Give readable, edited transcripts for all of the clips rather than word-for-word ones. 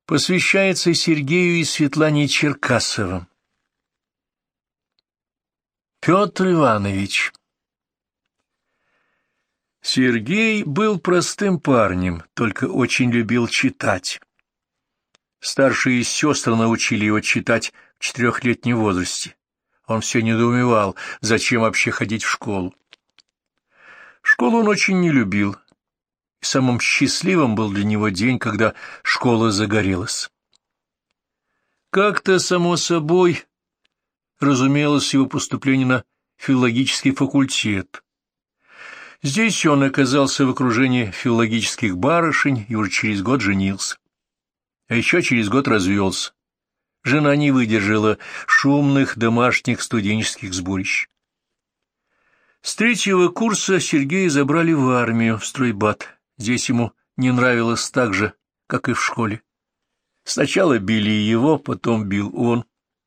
Посвящается Сергею и Светлане Черкасовым. Петр Иванович. Сергей был простым парнем, только очень любил читать. Старшие сестры научили его читать в 4-летнем возрасте. Он все недоумевал, зачем вообще ходить в школу. Школу он очень не любил. И самым счастливым был для него день, когда школа загорелась. Как-то, само собой, разумелось его поступление на филологический факультет. Здесь он оказался в окружении филологических барышень и уже через год женился. А еще через год развелся. Жена не выдержала шумных домашних студенческих сборищ. С 3-го курса Сергея забрали в армию, в стройбат. Здесь ему не нравилось так же, как и в школе. Сначала били его, потом бил он.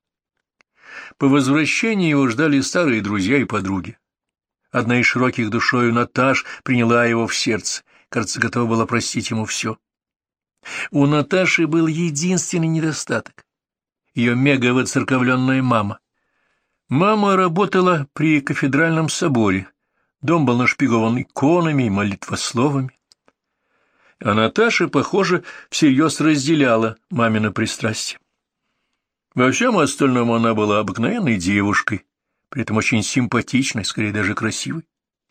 По возвращении его ждали старые друзья и подруги. Одна из широких душою Наташ приняла его в сердце, кажется, готова была простить ему все. У Наташи был единственный недостаток — ее мега-воцерковленная мама. Мама работала при кафедральном соборе, дом был нашпигован иконами и молитвословами. А Наташа, похоже, всерьез разделяла мамино пристрастие. Во всем остальном она была обыкновенной девушкой, при этом очень симпатичной, скорее даже красивой.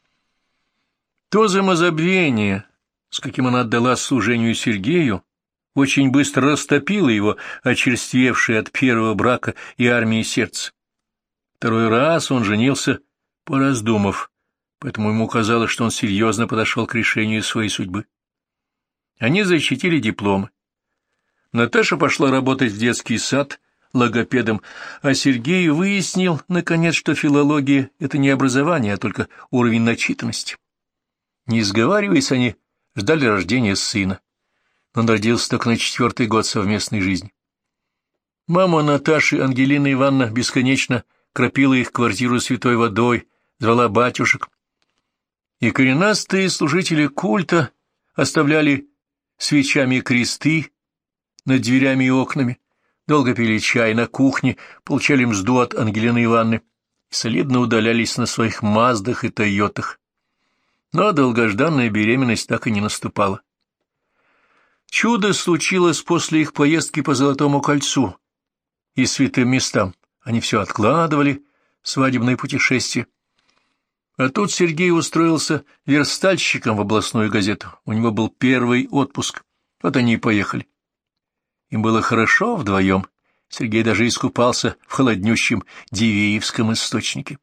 То самозабвение, с каким она отдала служению Сергею, очень быстро растопило его очерствевшее от первого брака и армии сердце. Второй раз он женился, пораздумав, поэтому ему казалось, что он серьезно подошел к решению своей судьбы. Они защитили дипломы. Наташа пошла работать в детский сад логопедом, а Сергей выяснил, наконец, что филология — это не образование, а только уровень начитанности. Не сговариваясь, они ждали рождения сына. Он родился только на 4-й год совместной жизни. Мама Наташи, Ангелина Ивановна, бесконечно кропила их квартиру святой водой, звала батюшек. И коренастые служители культа оставляли свечами кресты над дверями и окнами, долго пили чай на кухне, получали мзду от Ангелины Ивановны и солидно удалялись на своих Маздах и Тойотах. Но долгожданная беременность так и не наступала. Чудо случилось после их поездки по Золотому кольцу и святым местам. Они все откладывали, свадебное путешествие. А тут Сергей устроился верстальщиком в областную газету. У него был первый отпуск. Вот они и поехали. Им было хорошо вдвоем. Сергей даже искупался в холоднющем Дивеевском источнике.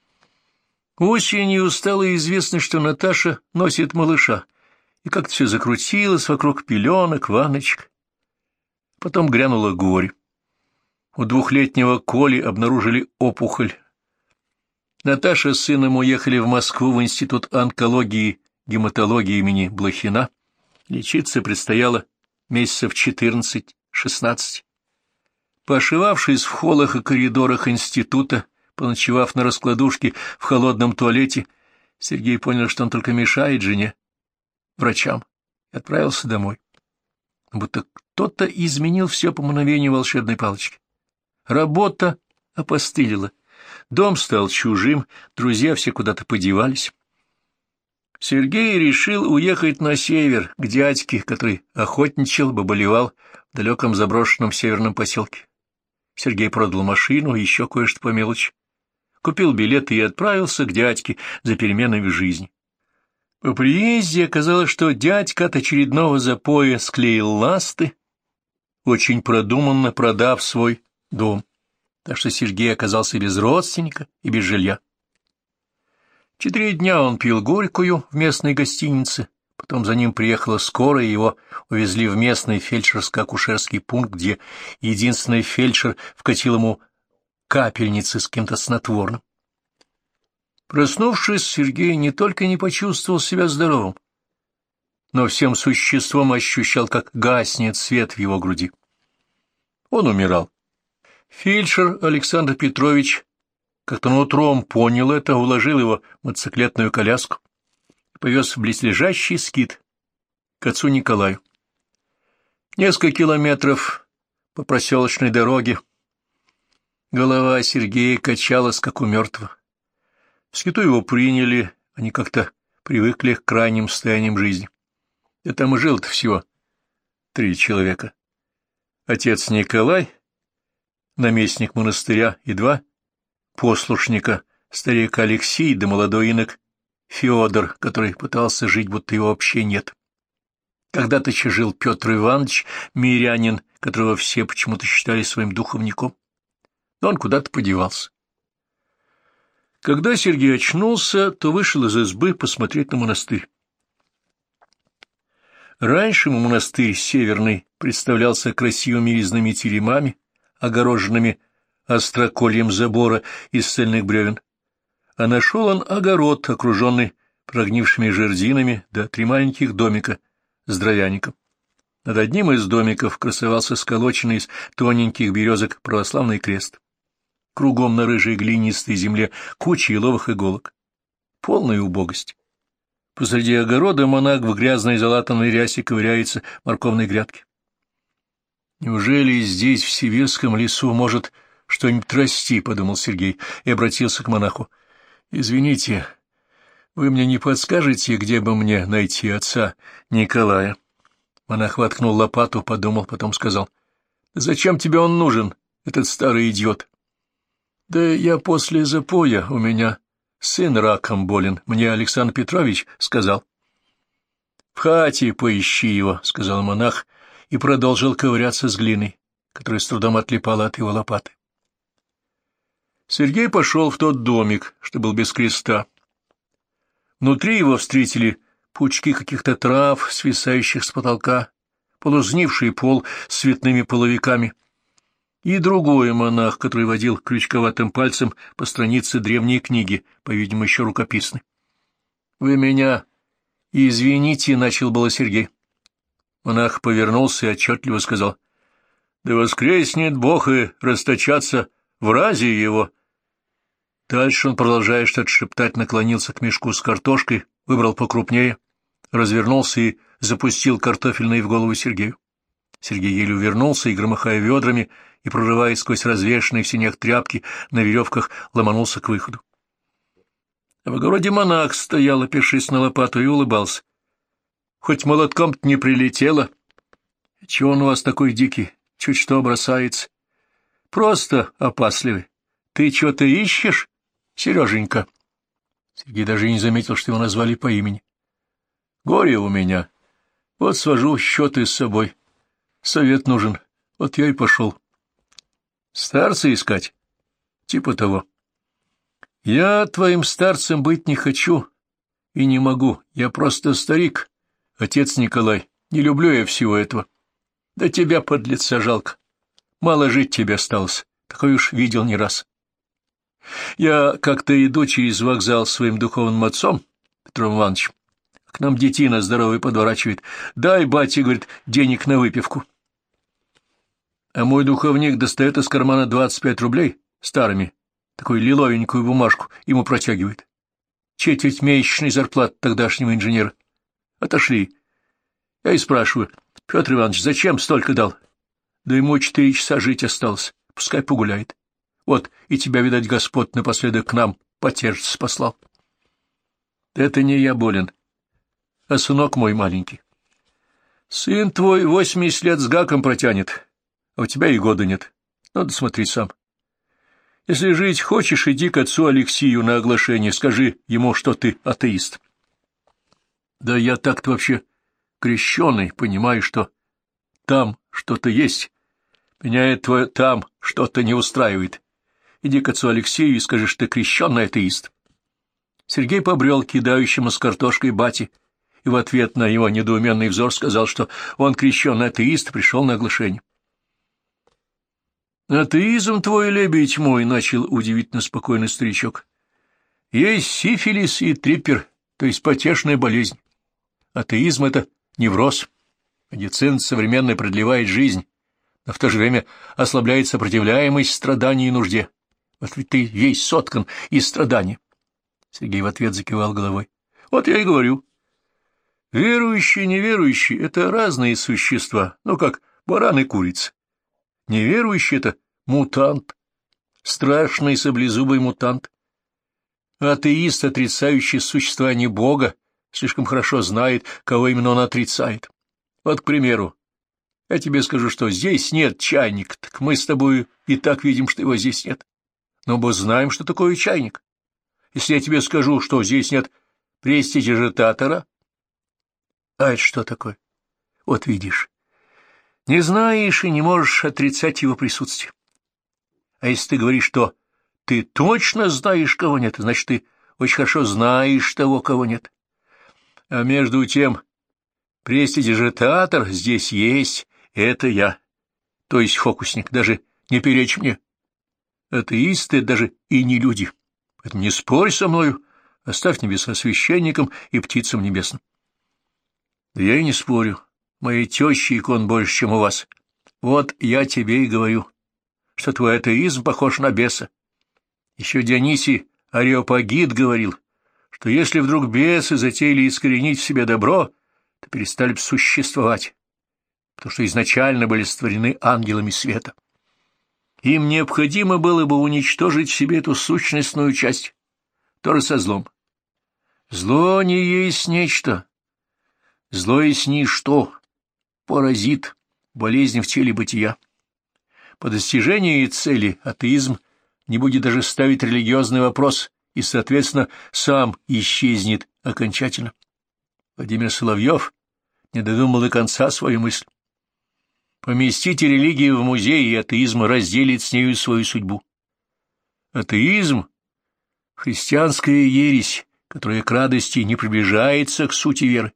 Осенью стало известно, что Наташа носит малыша, и как-то все закрутилось вокруг пеленок, ванночек. Потом грянуло горе. У 2-летнего Коли обнаружили опухоль. Наташа с сыном уехали в Москву в Институт онкологии и гематологии имени Блохина. Лечиться предстояло месяцев 14-16. Пошивавшись в холлах и коридорах института, поночевав на раскладушке в холодном туалете, Сергей понял, что он только мешает жене, врачам, и отправился домой. Будто кто-то изменил все по мгновению волшебной палочки. Работа опостылила, дом стал чужим, друзья все куда-то подевались. Сергей решил уехать на север, к дядьке, который охотничал, баболевал в далеком заброшенном северном поселке. Сергей продал машину и еще кое-что по мелочи. Купил билеты и отправился к дядьке за переменами в жизни. По приезде оказалось, что дядька от очередного запоя склеил ласты, очень продуманно продав свой дом, так что Сергей оказался без родственника и без жилья. 4 дня он пил горькую в местной гостинице, потом за ним приехала скорая, и его увезли в местный фельдшерско-акушерский пункт, где единственный фельдшер вкатил ему капельницы с каким-то снотворным. Проснувшись, Сергей не только не почувствовал себя здоровым, но всем существом ощущал, как гаснет свет в его груди. Он умирал. Фельдшер Александр Петрович как-то нутром понял это, уложил его в мотоциклетную коляску и повез в близлежащий скит к отцу Николаю. Несколько километров по проселочной дороге. Голова Сергея качалась, как у мертвого. В скиту его приняли, они как-то привыкли к крайним состояниям жизни. Да там и жил-то всего 3 человека. Отец Николай, наместник монастыря, и 2 послушника, старик Алексей да молодой инок Феодор, который пытался жить, будто его вообще нет. Когда-то еще жил Петр Иванович, мирянин, которого все почему-то считали своим духовником. Но он куда-то подевался. Когда Сергей очнулся, то вышел из избы посмотреть на монастырь. Раньше ему монастырь Северный представлялся красивыми резными теремами, огороженными острокольем забора из цельных бревен, а нашел он огород, окруженный прогнившими жердинами, да 3 маленьких домика с дровяником. Над одним из домиков красовался сколоченный из тоненьких березок православный крест. Кругом на рыжей глинистой земле куча еловых иголок. Полная убогость. Посреди огорода монах в грязной залатанной рясе ковыряется в морковной грядке. «Неужели здесь, в сибирском лесу, может что-нибудь расти?» — подумал Сергей и обратился к монаху. «Извините, вы мне не подскажете, где бы мне найти отца Николая?» Монах воткнул лопату, подумал, потом сказал. «Зачем тебе он нужен, этот старый идиот?» «Да я после запоя, у меня сын раком болен, мне Александр Петрович сказал». «В хате поищи его», — сказал монах, и продолжил ковыряться с глиной, которая с трудом отлипала от его лопаты. Сергей пошел в тот домик, что был без креста. Внутри его встретили пучки каких-то трав, свисающих с потолка, полузнивший пол с цветными половиками, и другой монах, который водил крючковатым пальцем по странице древней книги, по-видимому, еще рукописной. — Вы меня извините, — начал было Сергей. Монах повернулся и отчетливо сказал. — Да воскреснет Бог и расточаться в разе его. Дальше он, продолжая что-то шептать, наклонился к мешку с картошкой, выбрал покрупнее, развернулся и запустил картофельные в голову Сергею. Сергей еле увернулся и, громыхая ведрами и прорываясь сквозь развешанные в синях тряпки, на веревках ломанулся к выходу. А в огороде монах стоял, опершись на лопату, и улыбался. — Хоть молотком-то не прилетело. — Чего он у вас такой дикий? Чуть что бросается. — Просто опасливый. Ты что-то ищешь, Сереженька? Сергей даже не заметил, что его назвали по имени. — Горе у меня. Вот свожу счеты с собой. Совет нужен. Вот я и пошел. — Старца искать? — Типа того. — Я твоим старцем быть не хочу и не могу. Я просто старик, отец Николай. Не люблю я всего этого. Да тебя, подлеца, жалко. Мало жить тебе осталось. Такой уж видел не раз. Я как-то иду через вокзал с своим духовным отцом, Петром Ивановичем. К нам детина здоровый подворачивает. Дай, батя, говорит, денег на выпивку. А мой духовник достает из кармана 25 рублей старыми, такую лиловенькую бумажку, ему протягивает. Четверть месячной зарплаты тогдашнего инженера. Отошли. Я и спрашиваю, Петр Иванович, зачем столько дал? Да ему 4 часа жить осталось, пускай погуляет. Вот, и тебя, видать, Господь напоследок к нам потешиться послал. Это не я болен, а сынок мой маленький. Сын твой 80 лет с гаком протянет, а у тебя и года нет. Надо смотреть сам. Если жить хочешь, иди к отцу Алексею на оглашение, скажи ему, что ты атеист. Да я так-то вообще крещеный, понимаю, что там что-то есть. Меня это там что-то не устраивает. Иди к отцу Алексею и скажи, что ты крещеный атеист. Сергей побрел кидающему с картошкой бате, и в ответ на его недоуменный взор сказал, что он крещеный атеист, пришел на оглашение. — Атеизм твой, лебедь мой, — начал удивительно спокойный старичок. — Есть сифилис и триппер, то есть потешная болезнь. Атеизм — это невроз. Медицина современная продлевает жизнь, но в то же время ослабляет сопротивляемость страданию и нужде. Вот ведь ты весь соткан из страданий. Сергей в ответ закивал головой. Вот я и говорю. Верующие и неверующие — это разные существа, ну, как баран и курица. Неверующий — это мутант, страшный саблезубый мутант. Атеист, отрицающий существование Бога, слишком хорошо знает, кого именно он отрицает. Вот, к примеру, я тебе скажу, что здесь нет чайника, так мы с тобой и так видим, что его здесь нет. Но мы знаем, что такое чайник. Если я тебе скажу, что здесь нет престидижитатора, а это что такое? Вот видишь, не знаешь и не можешь отрицать его присутствие. А если ты говоришь, что ты точно знаешь, кого нет, значит, ты очень хорошо знаешь того, кого нет. А между тем, престидижитатор здесь есть, это я, то есть фокусник, даже не перечь мне. Атеисты даже и не люди. Поэтому не спорь со мною, оставь небеса священникам и птицам небесным. Да я и не спорю. Моей тещи икон больше, чем у вас. Вот я тебе и говорю, что твой атеизм похож на беса. Еще Дионисий Ареопагит говорил, что если вдруг бесы затеяли искоренить в себе добро, то перестали бы существовать, потому что изначально были сотворены ангелами света. Им необходимо было бы уничтожить в себе эту сущностную часть, тоже со злом. Зло не есть нечто, зло есть ничто, паразит, болезнь в теле бытия. По достижении цели атеизм не будет даже ставить религиозный вопрос и, соответственно, сам исчезнет окончательно. Владимир Соловьев не додумал до конца свою мысль. Поместите религию в музей, и атеизм разделит с нею свою судьбу. Атеизм — христианская ересь, которая к радости не приближается к сути веры.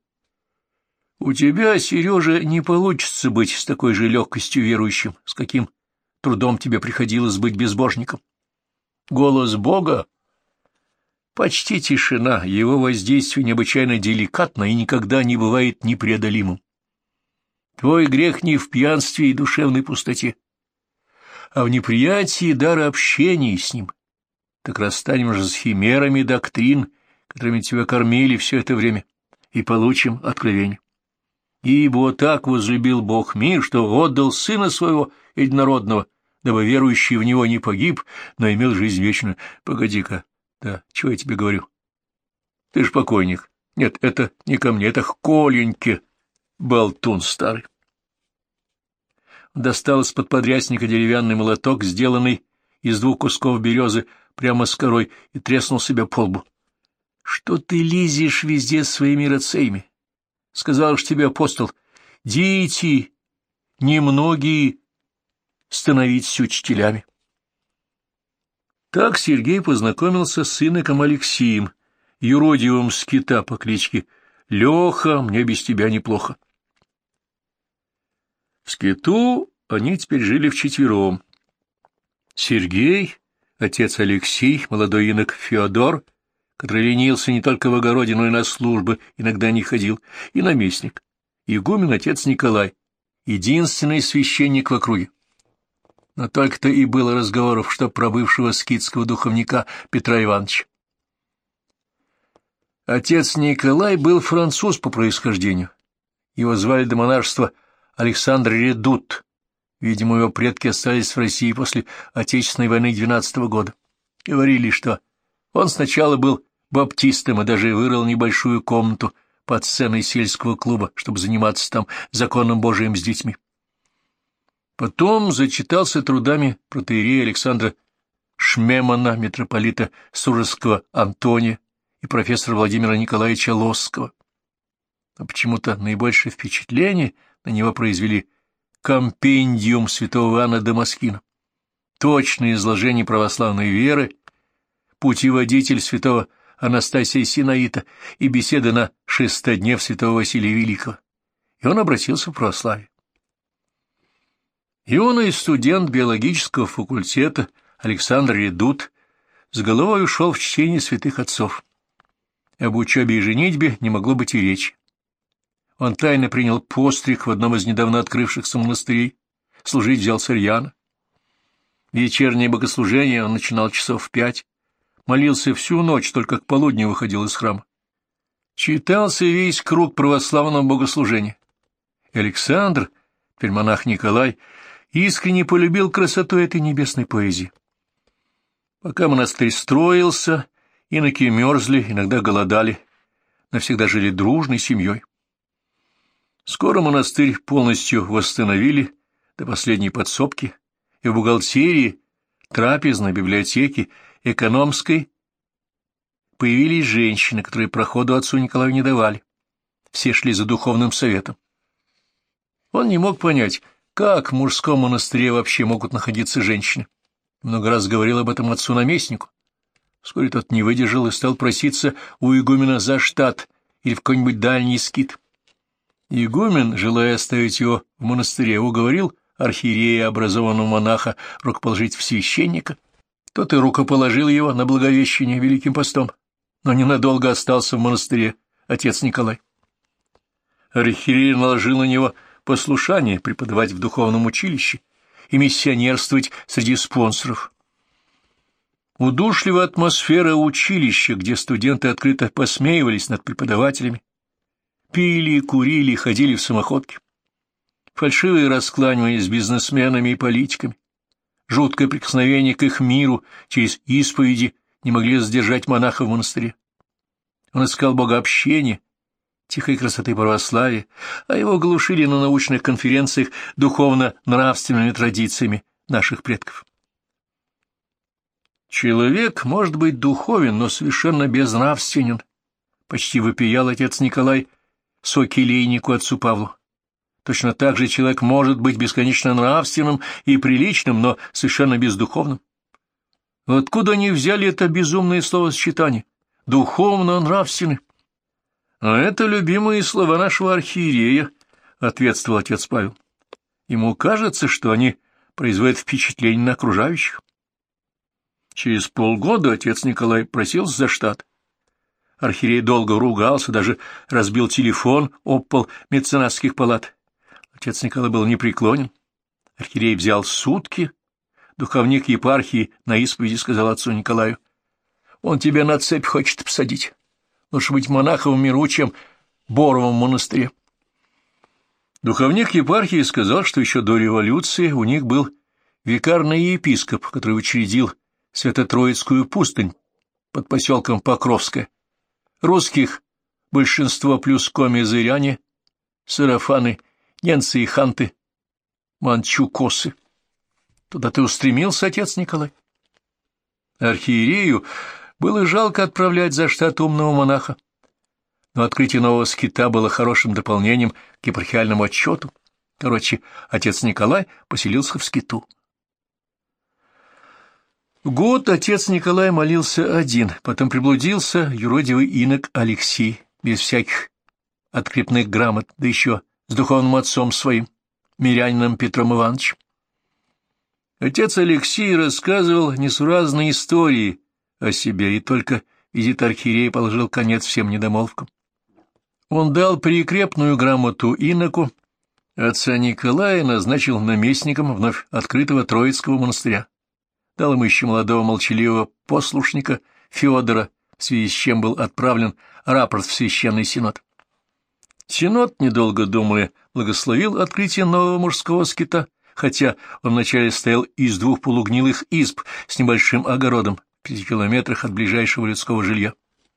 У тебя, Сережа, не получится быть с такой же легкостью верующим, с каким трудом тебе приходилось быть безбожником. Голос Бога — почти тишина, его воздействие необычайно деликатно и никогда не бывает непреодолимым. Твой грех не в пьянстве и душевной пустоте, а в неприятии дара общения с ним. Так расстанем же с химерами доктрин, которыми тебя кормили все это время, и получим откровение. Ибо так возлюбил Бог мир, что отдал Сына Своего Единородного, дабы верующий в Него не погиб, но имел жизнь вечную. Погоди-ка, да, чего я тебе говорю? Ты ж покойник. Нет, это не ко мне, это к Коленьке, болтун старый. Он достал из-под подрясника деревянный молоток, сделанный из 2 кусков березы, прямо с корой, и треснул себя по лбу. — Что ты лезешь везде своими рациями? Сказал ж тебе апостол, дети, немногие становитесь учителями. Так Сергей познакомился с сыноком Алексеем, юродивым скита по кличке Леха, мне без тебя неплохо. В скиту они теперь жили вчетвером. Сергей, отец Алексей, молодой инок Феодор, который ленился не только в огороде, но и на службы, иногда не ходил, и наместник, игумен отец Николай, единственный священник в округе. Но только-то и было разговоров, что про бывшего скитского духовника Петра Ивановича. Отец Николай был француз по происхождению. Его звали до монашества Александр Редут. Видимо, его предки остались в России после Отечественной войны 12-го года. Говорили, что он сначала был баптистом и даже вырыл небольшую комнату под сценой сельского клуба, чтобы заниматься там законом Божиим с детьми. Потом зачитался трудами протоиерея Александра Шмемана, митрополита Суздальского Антония и профессора Владимира Николаевича Лосского. Но почему-то наибольшее впечатление на него произвели компендиум святого Иоанна Дамаскина, точное изложение православной веры, путеводитель святого Анастасия Синаита и беседа на шестоднев святого Василия Великого. И он обратился в православие. Юный студент биологического факультета Александр Редут с головой ушел в чтение святых отцов. Об учебе и женитьбе не могло быть и речи. Он тайно принял постриг в одном из недавно открывшихся монастырей, служить взялся рьяно. Вечернее богослужение он начинал часов в 5, молился всю ночь, только к полудню выходил из храма. Читался весь круг православного богослужения. Александр, теперь монах Николай, искренне полюбил красоту этой небесной поэзии. Пока монастырь строился, иноки мерзли, иногда голодали, навсегда жили дружной семьей. Скоро монастырь полностью восстановили до последней подсобки, и в бухгалтерии, трапезной, библиотеке, экономской появились женщины, которые проходу отцу Николаю не давали. Все шли за духовным советом. Он не мог понять, как в мужском монастыре вообще могут находиться женщины. Много раз говорил об этом отцу-наместнику. Вскоре тот не выдержал и стал проситься у игумена за штат или в какой-нибудь дальний скит. Игумен, желая оставить его в монастыре, уговорил архиерея, образованного монаха, рукоположить в священника. Тот и рукоположил его на Благовещение Великим постом, но ненадолго остался в монастыре отец Николай. Архиерей наложил на него послушание преподавать в духовном училище и миссионерствовать среди спонсоров. Удушливая атмосфера училища, где студенты открыто посмеивались над преподавателями, пили, курили, ходили в самоходке. Фальшивые раскланивания с бизнесменами и политиками, жуткое прикосновение к их миру через исповеди не могли сдержать монаха в монастыре. Он искал богообщения, тихой красоты православия, а его глушили на научных конференциях духовно-нравственными традициями наших предков. Человек может быть духовен, но совершенно безнравственен, почти вопиял отец Николай сокелейнику отцу Павлу. Точно так же человек может быть бесконечно нравственным и приличным, но совершенно бездуховным. Откуда они взяли это безумное словосочетание? Духовно-нравственный. — А это любимые слова нашего архиерея, — ответствовал отец Павел. Ему кажется, что они производят впечатление на окружающих. Через полгода отец Николай просился за штат. Архиерей долго ругался, даже разбил телефон об пол меценатских палат. Отец Николай был непреклонен. Архиерей взял сутки. Духовник епархии на исповеди сказал отцу Николаю: «Он тебя на цепь хочет посадить. Лучше быть монахом в миру, чем Боровом в монастыре». Духовник епархии сказал, что еще до революции у них был викарный епископ, который учредил Свято-Троицкую пустынь под поселком Покровское. Русских большинство плюс коми-зыряне, сарафаны, ненцы и ханты, манчукосы. Туда ты устремился, отец Николай? Архиерею было жалко отправлять за штат умного монаха, но открытие нового скита было хорошим дополнением к епархиальному отчету. Короче, отец Николай поселился в скиту. Год отец Николай молился один, потом приблудился юродивый инок Алексий, без всяких открепных грамот, да еще с духовным отцом своим, мирянином Петром Ивановичем. Отец Алексей рассказывал несуразные истории о себе, и только визит архиерея положил конец всем недомолвкам. Он дал прикрепную грамоту иноку, отца Николая назначил наместником вновь открытого Троицкого монастыря. Дал ему еще молодого молчаливого послушника Федора, в связи с чем был отправлен рапорт в Священный Синод. Синод, недолго думая, благословил открытие нового мужского скита, хотя он вначале стоял из 2 полугнилых изб с небольшим огородом в 5 километрах от ближайшего людского жилья.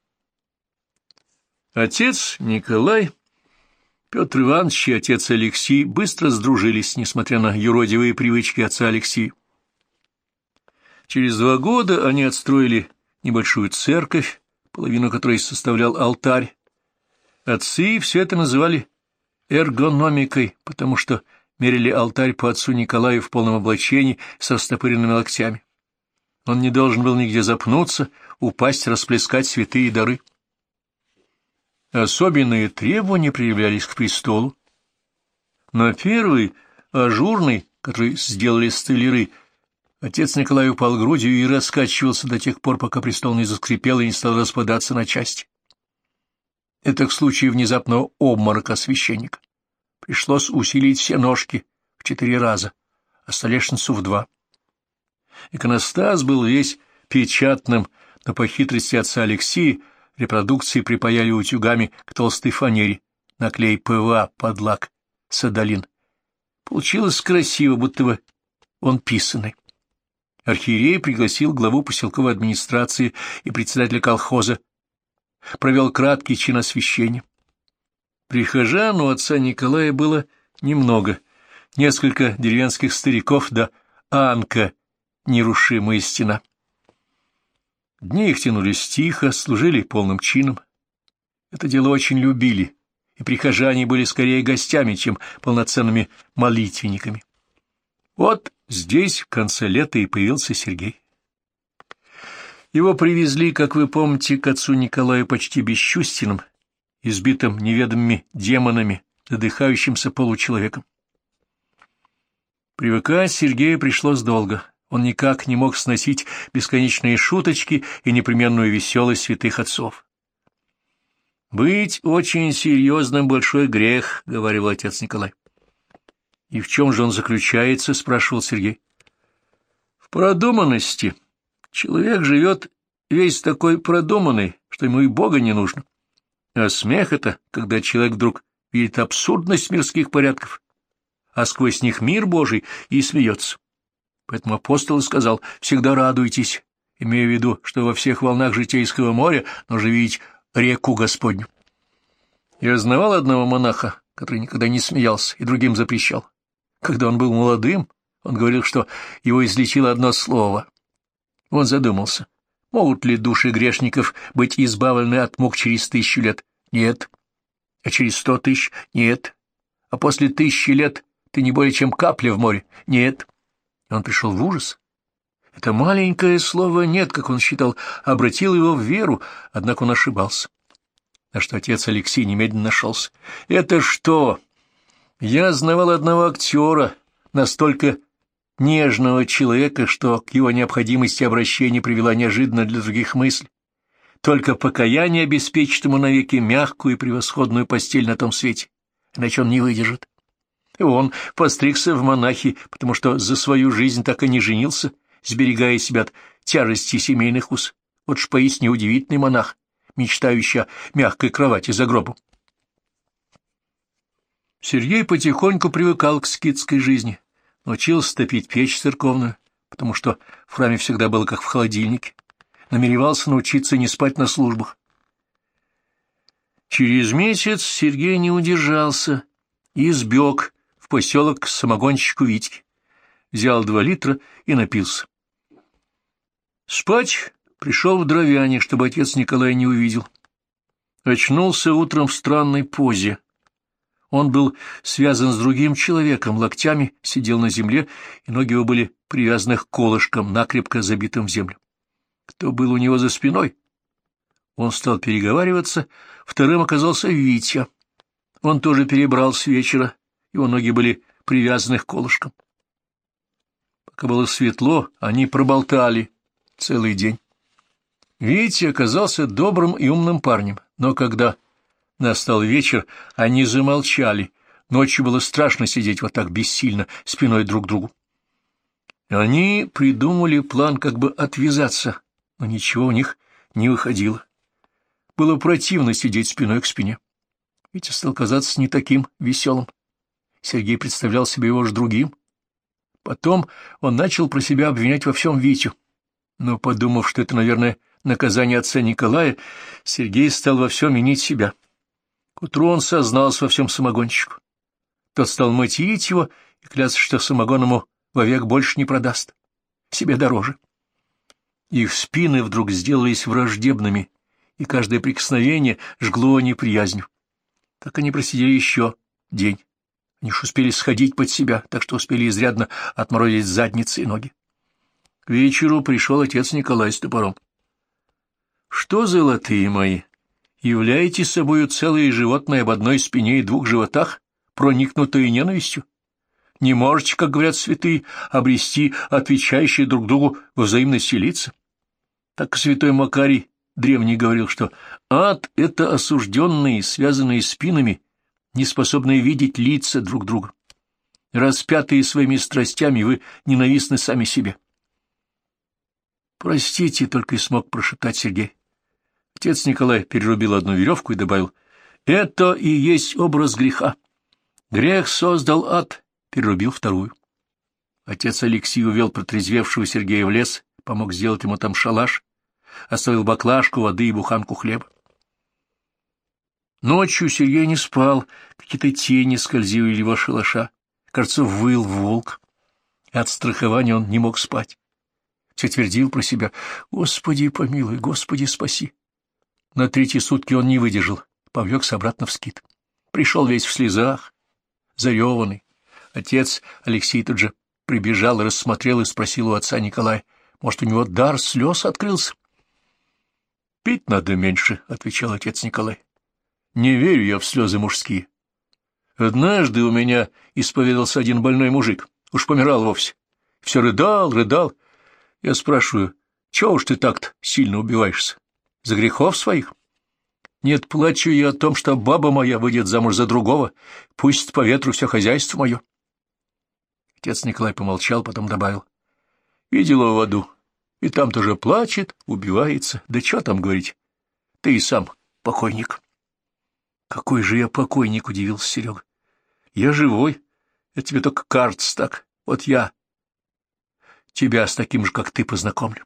Отец Николай, Петр Иванович и отец Алексий быстро сдружились, несмотря на юродивые привычки отца Алексия. Через 2 года они отстроили небольшую церковь, половину которой составлял алтарь. Отцы все это называли эргономикой, потому что мерили алтарь по отцу Николаю в полном облачении с растопыренными локтями. Он не должен был нигде запнуться, упасть, расплескать святые дары. Особенные требования предъявлялись к престолу. На первый, ажурный, который сделали столяры, отец Николай упал грудью и раскачивался до тех пор, пока престол не заскрипел и не стал распадаться на части. Это к случаю внезапного обморока священника. Пришлось усилить все ножки в 4 раза, а столешницу в 2. Иконостас был весь печатным, но по хитрости отца Алексия репродукции припаяли утюгами к толстой фанере, на клей ПВА под лак садолин. Получилось красиво, будто бы он писанный. Архиерей пригласил главу поселковой администрации и председателя колхоза, провел краткий чин освящения. Прихожан у отца Николая было немного, несколько деревенских стариков да Анка, нерушимая стена. Дни их тянулись тихо, служили полным чином. Это дело очень любили, и прихожане были скорее гостями, чем полноценными молитвенниками. Вот здесь в конце лета и появился Сергей. Его привезли, как вы помните, к отцу Николаю почти бесчувственным, избитым неведомыми демонами, задыхающимся получеловеком. Привыкать Сергею пришлось долго. Он никак не мог сносить бесконечные шуточки и непременную веселость святых отцов. «Быть очень серьезным — большой грех», — говорил отец Николай. «И в чем же он заключается?» — спрашивал Сергей. «В продуманности. Человек живет весь такой продуманный, что ему и Бога не нужно. А смех — это, когда человек вдруг видит абсурдность мирских порядков, а сквозь них мир Божий и смеется. Поэтому апостол и сказал: всегда радуйтесь, имея в виду, что во всех волнах житейского моря нужно видеть реку Господню. Я знавал одного монаха, который никогда не смеялся и другим запрещал. Когда он был молодым, он говорил, что его излечило одно слово. Он задумался, могут ли души грешников быть избавлены от мук через 1000 лет? Нет. А через 100 000? Нет. А после 1000 лет ты не более чем капля в море? Нет. Он пришел в ужас. Это маленькое слово «нет», как он считал, обратило его в веру, однако он ошибался. На что отец Алексей немедленно нашелся. «Это что? Я знавал одного актера, настолько нежного человека, что к его необходимости обращения привела неожиданно для других мысль. Только покаяние обеспечит ему навеки мягкую и превосходную постель на том свете, иначе он не выдержит. И он постригся в монахи, потому что за свою жизнь так и не женился, сберегая себя от тяжести семейных уз. Вот ж поистине удивительный монах, мечтающий о мягкой кровати за гробом». Сергей потихоньку привыкал к скитской жизни, научился топить печь церковную, потому что в храме всегда было как в холодильнике, намеревался научиться не спать на службах. Через месяц Сергей не удержался и сбег в поселок к самогонщику Витьке, взял 2 литра и напился. Спать пришел в Дровяне, чтобы отец Николай не увидел. Очнулся утром в странной позе. Он был связан с другим человеком, локтями сидел на земле, и ноги его были привязаны к колышкам, накрепко забитым в землю. Кто был у него за спиной? Он стал переговариваться, вторым оказался Витя. Он тоже перебрал с вечера, его ноги были привязаны к колышкам. Пока было светло, они проболтали целый день. Витя оказался добрым и умным парнем, но когда настал вечер, они замолчали. Ночью было страшно сидеть вот так бессильно, спиной друг к другу. Они придумали план как бы отвязаться, но ничего у них не выходило. Было противно сидеть спиной к спине. Витя стал казаться не таким веселым. Сергей представлял себе его же другим. Потом он начал про себя обвинять во всем Витю. Но, подумав, что это, наверное, наказание отца Николая, Сергей стал во всем винить себя. К утру он сознался во всем самогонщику. Тот стал материть его и клясться, что самогон ему вовек больше не продаст. Себе дороже. Их спины вдруг сделались враждебными, и каждое прикосновение жгло неприязнью. Так они просидели еще день. Они уж успели сходить под себя, так что успели изрядно отморозить задницы и ноги. К вечеру пришел отец Николай с топором. — Что, золотые мои, являете собою целое животное об одной спине и 2 животах, проникнутое ненавистью? Не можете, как говорят святые, обрести отвечающие друг другу во взаимности лица? Так святой Макарий древний говорил, что ад — это осужденные, связанные спинами, не способные видеть лица друг друга. Распятые своими страстями, вы ненавистны сами себе. «Простите», — только и смог прошептать Сергей. Отец Николай перерубил одну веревку и добавил: «Это и есть образ греха. Грех создал ад», перерубил вторую. Отец Алексий увел протрезвевшего Сергея в лес, помог сделать ему там шалаш, оставил баклажку воды и буханку хлеба. Ночью Сергей не спал, какие-то тени скользили в его шалаша. Кажется, выл волк. От страхования он не мог спать. Все твердил про себя: «Господи помилуй, Господи спаси». На третьи сутки он не выдержал, повлекся обратно в скит. Пришел весь в слезах, зареванный. Отец Алексей тут же прибежал, рассмотрел и спросил у отца Николая: «Может, у него дар слез открылся?» «Пить надо меньше», — отвечал отец Николай. «Не верю я в слезы мужские. Однажды у меня исповедался один больной мужик, уж помирал вовсе. Все рыдал. Я спрашиваю: чего уж ты так-то сильно убиваешься? За грехов своих? Нет, плачу я о том, что баба моя выйдет замуж за другого, пусть по ветру все хозяйство мое». Отец Николай помолчал, потом добавил: «Видела в аду, и там тоже плачет, убивается. Да что там говорить? Ты и сам покойник». «Какой же я покойник?» — удивился Серега. «Я живой. Я тебе только кажется так. Вот я тебя с таким же, как ты, познакомлю».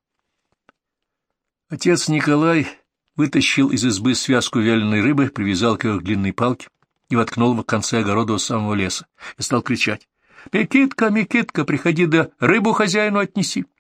Отец Николай вытащил из избы связку вяленой рыбы, привязал к ее длинной палке и воткнул в конце огорода у самого леса, и стал кричать: «Микитка, Микитка, приходи да рыбу хозяину отнеси».